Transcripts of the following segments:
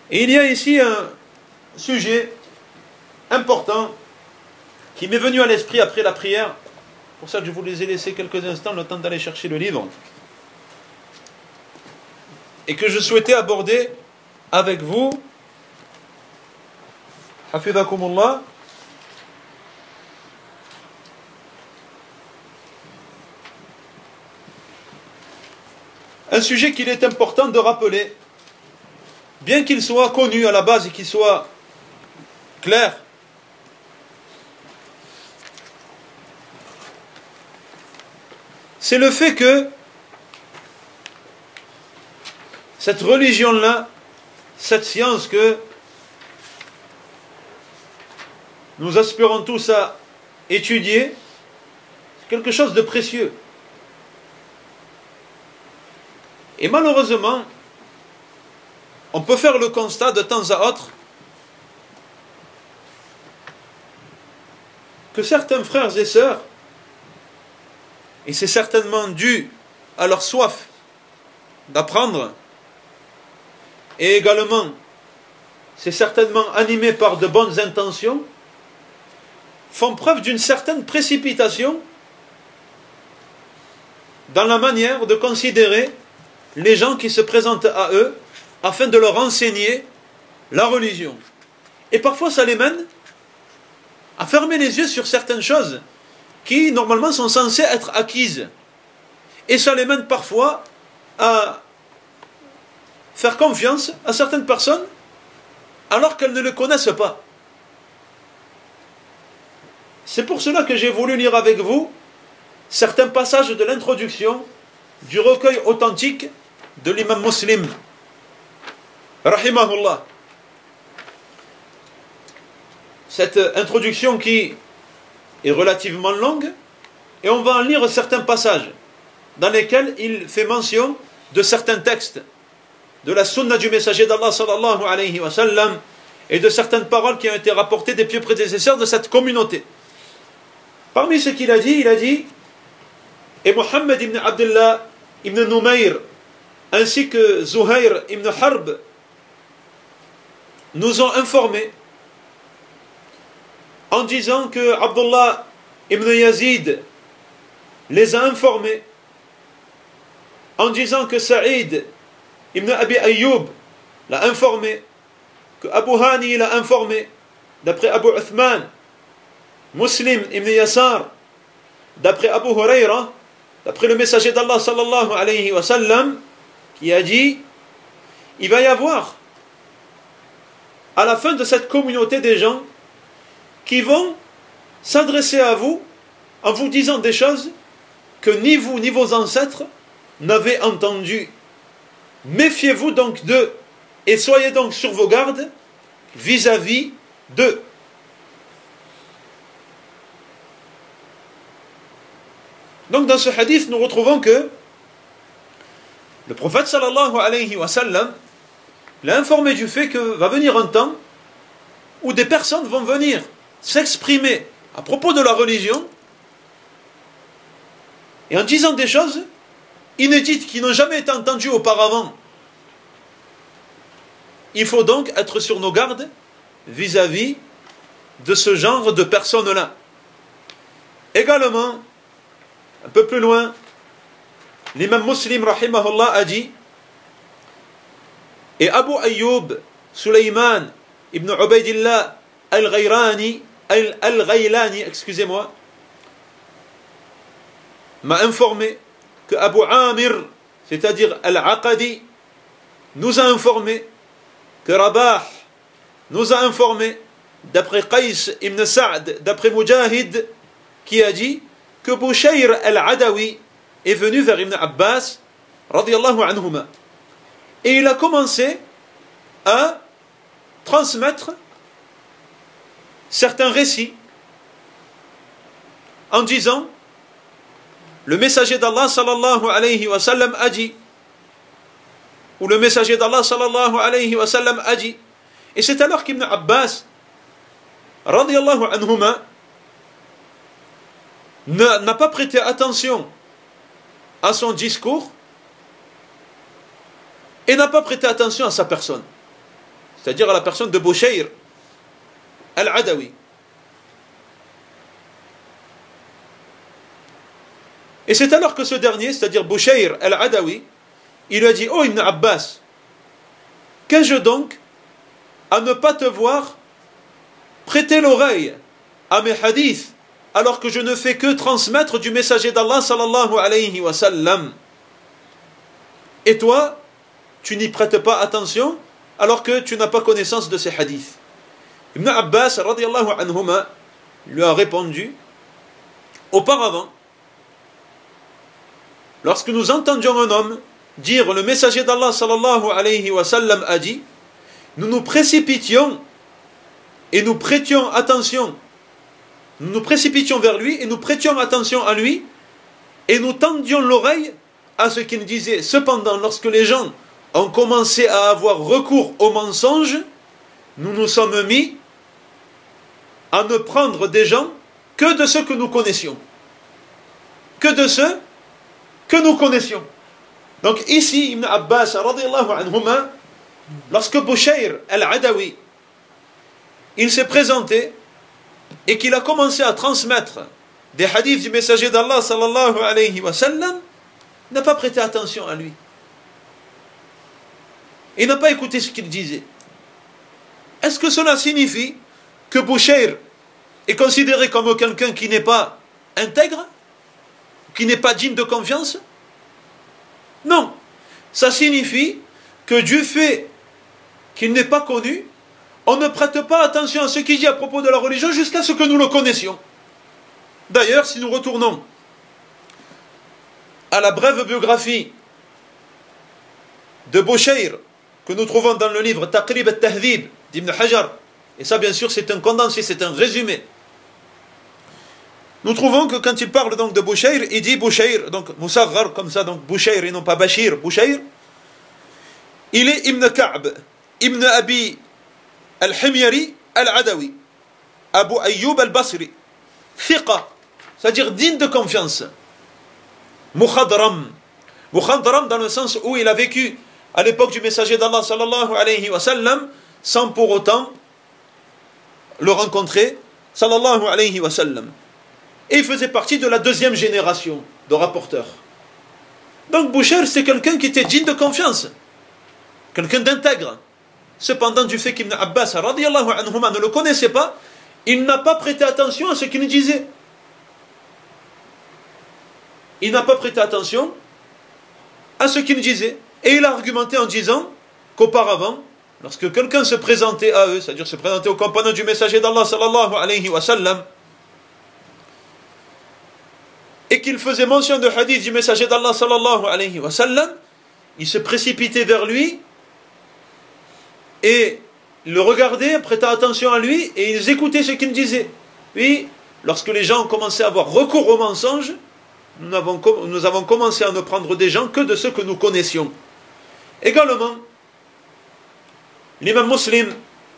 Et il y a ici un sujet important qui m'est venu à l'esprit après la prière. C'est pour ça que je vous les ai laissés quelques instants, le temps d'aller chercher le livre. Et que je souhaitais aborder avec vous. Hafidhakumullah. Un sujet qu'il est important de rappeler, bien qu'il soit connu à la base et qu'il soit clair. C'est le fait que cette religion-là, cette science que nous aspirons tous à étudier, c'est quelque chose de précieux. Et malheureusement, on peut faire le constat de temps à autre que certains frères et sœurs, et c'est certainement dû à leur soif d'apprendre, et également c'est certainement animé par de bonnes intentions, font preuve d'une certaine précipitation dans la manière de considérer les gens qui se présentent à eux afin de leur enseigner la religion. Et parfois ça les mène à fermer les yeux sur certaines choses qui normalement sont censées être acquises. Et ça les mène parfois à faire confiance à certaines personnes alors qu'elles ne le connaissent pas. C'est pour cela que j'ai voulu lire avec vous certains passages de l'introduction du recueil authentique de l'imam Muslim, rahimahullah. Cette introduction qui est relativement longue, et on va en lire certains passages dans lesquels il fait mention de certains textes de la sunna du messager d'Allah sallallahu alayhi wa sallam et de certaines paroles qui ont été rapportées des pieux prédécesseurs de cette communauté. Parmi ce qu'il a dit, et Muhammad ibn Abdullah ibn Numayr ainsi que Zuhair ibn Harb nous ont informés en disant que Abdullah ibn Yazid les a informés en disant que Saïd ibn Abi Ayyub l'a informé, que Abu Hani l'a informé, d'après Abu Uthman, Muslim ibn Yasar, d'après Abu Huraira, d'après le messager d'Allah sallallahu alayhi wa sallam, qui a dit, il va y avoir à la fin de cette communauté des gens qui vont s'adresser à vous en vous disant des choses que ni vous ni vos ancêtres n'avez entendues. Méfiez-vous donc d'eux et soyez donc sur vos gardes vis-à-vis d'eux. Donc dans ce hadith, nous retrouvons que le prophète sallallahu alayhi wa sallam l'a informé du fait que va venir un temps où des personnes vont venir s'exprimer à propos de la religion et en disant des choses inédites qui n'ont jamais été entendues auparavant. Il faut donc être sur nos gardes vis-à-vis de ce genre de personnes-là. Également, un peu plus loin, l'imam Muslim rahimahullah a dit, et Abu Ayyub Sulaiman ibn Ubaydillah al-Ghaylani, excusez-moi, m'a informé que Abu Amir, c'est-à-dire Al-Aqadi, nous a informé que Rabah nous a informé, d'après Qais ibn Sa'd, d'après Mujahid, qui a dit que Bushayr al-Adawi est venu vers Ibn Abbas radiyallahu anhuma et il a commencé à transmettre certains récits en disant le messager d'Allah sallallahu alayhi wa sallam a dit, ou le messager d'Allah sallallahu alayhi wa sallam a dit. Et c'est alors qu'Ibn Abbas radiyallahu anhuma n'a pas prêté attention à son discours et n'a pas prêté attention à sa personne. c'est-à-dire à la personne de Bushayr al-Adawi. Et c'est alors que ce dernier, c'est-à-dire Bushayr al-Adawi, il lui a dit: Oh Ibn Abbas, qu'ai-je donc à ne pas te voir prêter l'oreille à mes hadiths alors que je ne fais que transmettre du messager d'Allah sallallahu alayhi wa sallam? Et toi, tu n'y prêtes pas attention alors que tu n'as pas connaissance de ces hadiths. Ibn Abbas radiyallahu anhuma lui a répondu: auparavant, lorsque nous entendions un homme dire le messager d'Allah sallallahu alayhi wa sallam a dit, nous nous précipitions et nous prêtions attention. Nous nous précipitions vers lui et nous prêtions attention à lui et nous tendions l'oreille à ce qu'il disait. Cependant, lorsque les gens ont commencé à avoir recours au mensonge, nous nous sommes mis à ne prendre des gens que de ceux que nous connaissions. Que de ceux que nous connaissions. Donc ici, Ibn Abbas radiyallahu anhuma, lorsque Bushayr al-Adawi il s'est présenté et qu'il a commencé à transmettre des hadiths du messager d'Allah sallallahu alayhi wa sallam, n'a pas prêté attention à lui. Il n'a pas écouté ce qu'il disait. Est-ce que cela signifie que Bushayr est considéré comme quelqu'un qui n'est pas intègre, qui n'est pas digne de confiance? Non. Ça signifie que du fait qu'il n'est pas connu, on ne prête pas attention à ce qu'il dit à propos de la religion jusqu'à ce que nous le connaissions. D'ailleurs, si nous retournons à la brève biographie de Bushayr que nous trouvons dans le livre Taqrib al-Tahdhib d'Ibn Hajar, et ça bien sûr c'est un condensé, c'est un résumé, nous trouvons que quand il parle donc de Bushayr, il dit Bushayr, donc Musaghar comme ça, donc Bushayr et non pas Bashir, Bushayr, il est Ibn Ka'b, Ibn Abi al-Himyari al-Adawi, Abu Ayyub al-Basri, Thiqa, c'est-à-dire digne de confiance. Mukhadram. Mukhadram dans le sens où il a vécu à l'époque du messager d'Allah sallallahu alayhi wa sallam sans pour autant le rencontrer sallallahu alayhi wa sallam. Et il faisait partie de la deuxième génération de rapporteurs. Donc Bushayr c'est quelqu'un qui était digne de confiance, quelqu'un d'intègre. Cependant, du fait qu'Ibn Abbas radiyallahu anhuma ne le connaissait pas, il n'a pas prêté attention à ce qu'il disait. Il n'a pas prêté attention à ce qu'il disait. Et il a argumenté en disant qu'auparavant, lorsque quelqu'un se présentait à eux, c'est-à-dire se présentait aux compagnons du messager d'Allah sallallahu alayhi wa sallam, et qu'il faisait mention de hadith du messager d'Allah sallallahu alayhi wa sallam, il se précipitait vers lui et le regardaient, prêtaient attention à lui et ils écoutaient ce qu'il disait. Puis, lorsque les gens ont commencé à avoir recours au mensonge, nous avons commencé à ne prendre des gens que de ceux que nous connaissions. Également, l'imam Muslim,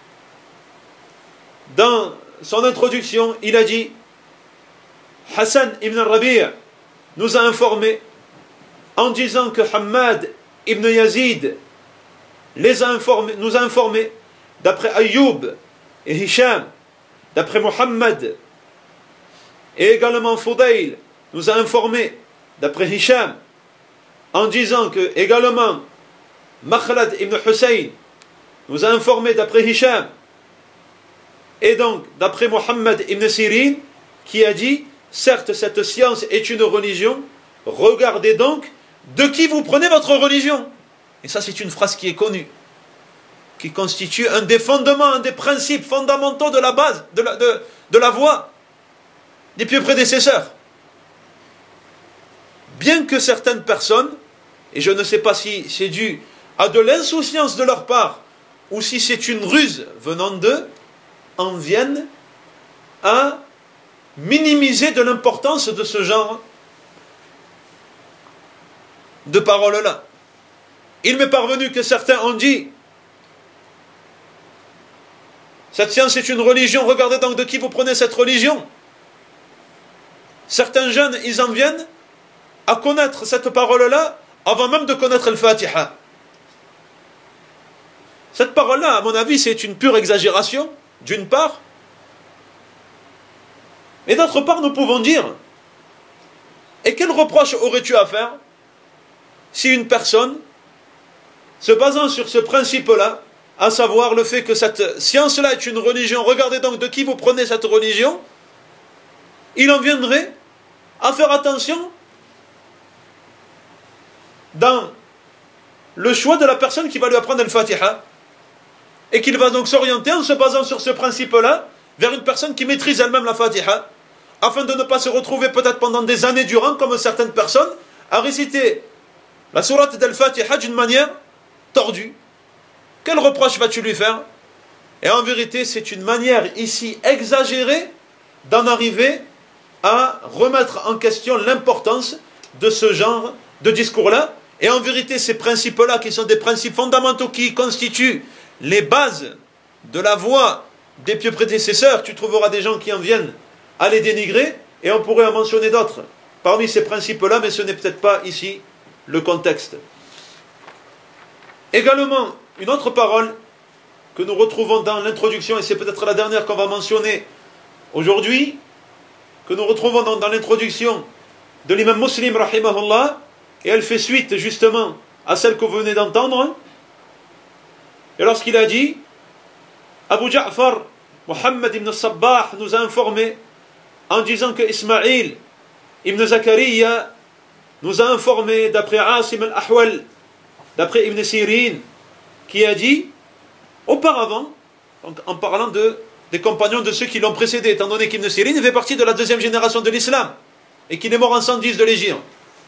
dans son introduction, il a dit Hassan ibn Rabi' nous a informé en disant que Hammad ibn Yazid nous a informé d'après Ayyub et Hisham, d'après Muhammad, et également Fudayl nous a informé d'après Hisham en disant que également Makhlad ibn Hussein nous a informé d'après Hisham et donc d'après Muhammad ibn Sirin qui a dit certes cette science est une religion, regardez donc de qui vous prenez votre religion. Et ça c'est une phrase qui est connue, qui constitue un des fondements, un des principes fondamentaux de la base, de la voie des pieux prédécesseurs. Bien que certaines personnes, et je ne sais pas si c'est dû à de l'insouciance de leur part, ou si c'est une ruse venant d'eux, en viennent à minimiser de l'importance de ce genre de paroles-là. Il m'est parvenu que certains ont dit cette science est une religion, regardez donc de qui vous prenez cette religion. Certains jeunes, ils en viennent à connaître cette parole-là avant même de connaître le Fatiha. Cette parole-là, à mon avis, c'est une pure exagération, d'une part. Et d'autre part, nous pouvons dire, et quel reproche aurais-tu à faire si une personne, se basant sur ce principe-là, à savoir le fait que cette science-là est une religion, regardez donc de qui vous prenez cette religion, il en viendrait à faire attention dans le choix de la personne qui va lui apprendre le Fatiha, et qu'il va donc s'orienter en se basant sur ce principe-là vers une personne qui maîtrise elle-même la Fatiha, afin de ne pas se retrouver peut-être pendant des années durant, comme certaines personnes, à réciter la sourate d'Al-Fatiha d'une manière tordue. Quel reproche vas-tu lui faire? Et en vérité, c'est une manière ici exagérée d'en arriver à remettre en question l'importance de ce genre de discours-là. Et en vérité, ces principes-là, qui sont des principes fondamentaux qui constituent les bases de la voie des pieux prédécesseurs, tu trouveras des gens qui en viennent à les dénigrer, et on pourrait en mentionner d'autres parmi ces principes-là, mais ce n'est peut-être pas ici le contexte. Également, une autre parole que nous retrouvons dans l'introduction, et c'est peut-être la dernière qu'on va mentionner aujourd'hui, que nous retrouvons dans l'introduction de l'imam Muslim, rahimahullah, et elle fait suite justement à celle que vous venez d'entendre. Et lorsqu'il a dit, Abu Ja'far, Muhammad ibn Sabbah, nous a informé en disant que Ismaïl ibn Zakariya nous a informé d'après Asim al-Ahwal, d'après Ibn Sirin, qui a dit auparavant, donc en parlant des compagnons de ceux qui l'ont précédé, étant donné qu'Ibn Sirin fait partie de la deuxième génération de l'islam et qu'il est mort en 110 de l'Hégire.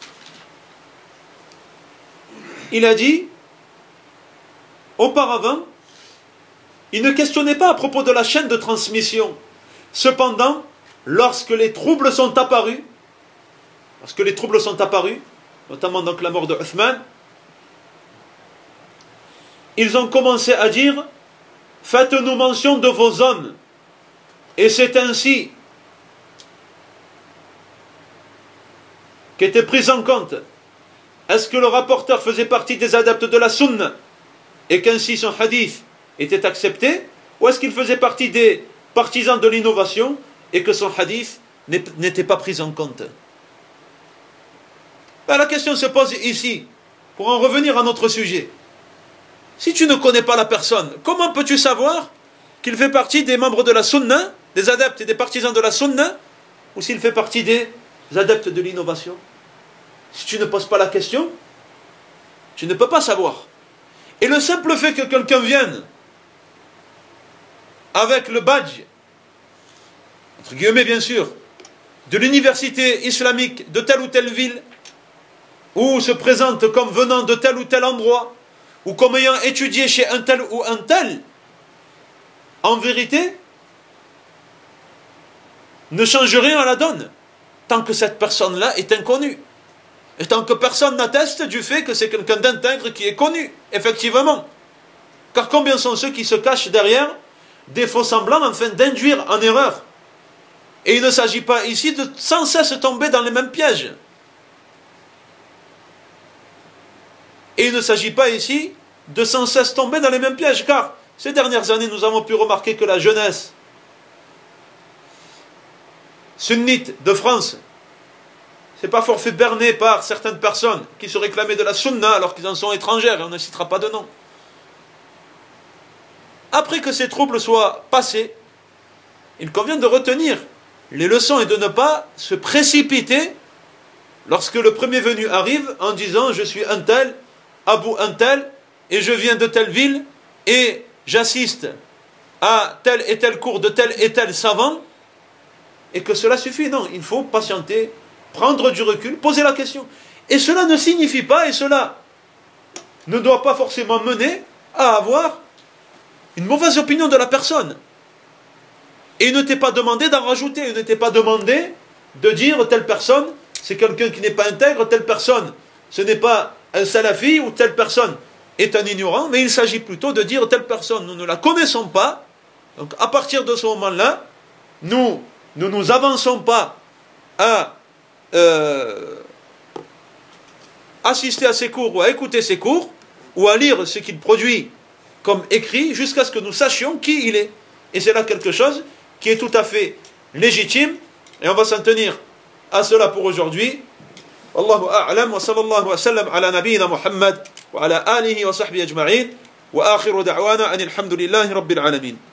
Il a dit auparavant, il ne questionnait pas à propos de la chaîne de transmission. Cependant, lorsque les troubles sont apparus, notamment donc la mort de Uthman, ils ont commencé à dire « Faites-nous mention de vos hommes ». Et c'est ainsi qu'était prise en compte. Est-ce que le rapporteur faisait partie des adeptes de la sunna et qu'ainsi son hadith était accepté, ou est-ce qu'il faisait partie des partisans de l'innovation et que son hadith n'était pas pris en compte? Ben, la question se pose ici, pour en revenir à notre sujet. Si tu ne connais pas la personne, comment peux-tu savoir qu'il fait partie des membres de la sunna, des adeptes et des partisans de la sunna, ou s'il fait partie des adeptes de l'innovation? Si tu ne poses pas la question, tu ne peux pas savoir. Et le simple fait que quelqu'un vienne avec le badge, entre guillemets bien sûr, de l'université islamique de telle ou telle ville, ou se présente comme venant de tel ou tel endroit, ou comme ayant étudié chez un tel ou un tel, en vérité, ne change rien à la donne, tant que cette personne-là est inconnue. Et tant que personne n'atteste du fait que c'est quelqu'un d'intègre qui est connu, effectivement. Car combien sont ceux qui se cachent derrière des faux semblants afin d'induire en erreur? Et il ne s'agit pas ici de sans cesse tomber dans les mêmes pièges. Et il ne s'agit pas ici de sans cesse tomber dans les mêmes pièges, car ces dernières années, nous avons pu remarquer que la jeunesse sunnite de France c'est pas fort fait berner par certaines personnes qui se réclamaient de la sunna alors qu'ils en sont étrangères, et on ne citera pas de nom. Après que ces troubles soient passés, il convient de retenir les leçons et de ne pas se précipiter lorsque le premier venu arrive en disant « Je suis un tel, Abu un tel, et je viens de telle ville, et j'assiste à tel et tel cours de tel et tel savant, et que cela suffit. » Non, il faut patienter, prendre du recul, poser la question. Et cela ne signifie pas, et cela ne doit pas forcément mener à avoir une mauvaise opinion de la personne. Et il ne t'est pas demandé d'en rajouter, il ne t'est pas demandé de dire telle personne, c'est quelqu'un qui n'est pas intègre, telle personne, ce n'est pas un salafi, ou telle personne est un ignorant, mais il s'agit plutôt de dire telle personne, nous ne la connaissons pas, donc à partir de ce moment-là, nous ne nous avançons pas à assister à ses cours ou à écouter ses cours ou à lire ce qu'il produit comme écrit jusqu'à ce que nous sachions qui il est. Et c'est là quelque chose qui est tout à fait légitime et on va s'en tenir à cela pour aujourd'hui. Wallahu a'lam wa sallallahu wa sallam ala nabiyyina Muhammad wa ala alihi wa sahbihi ajma'in wa akhiru da'wana anil hamdulillahi rabbil alamin.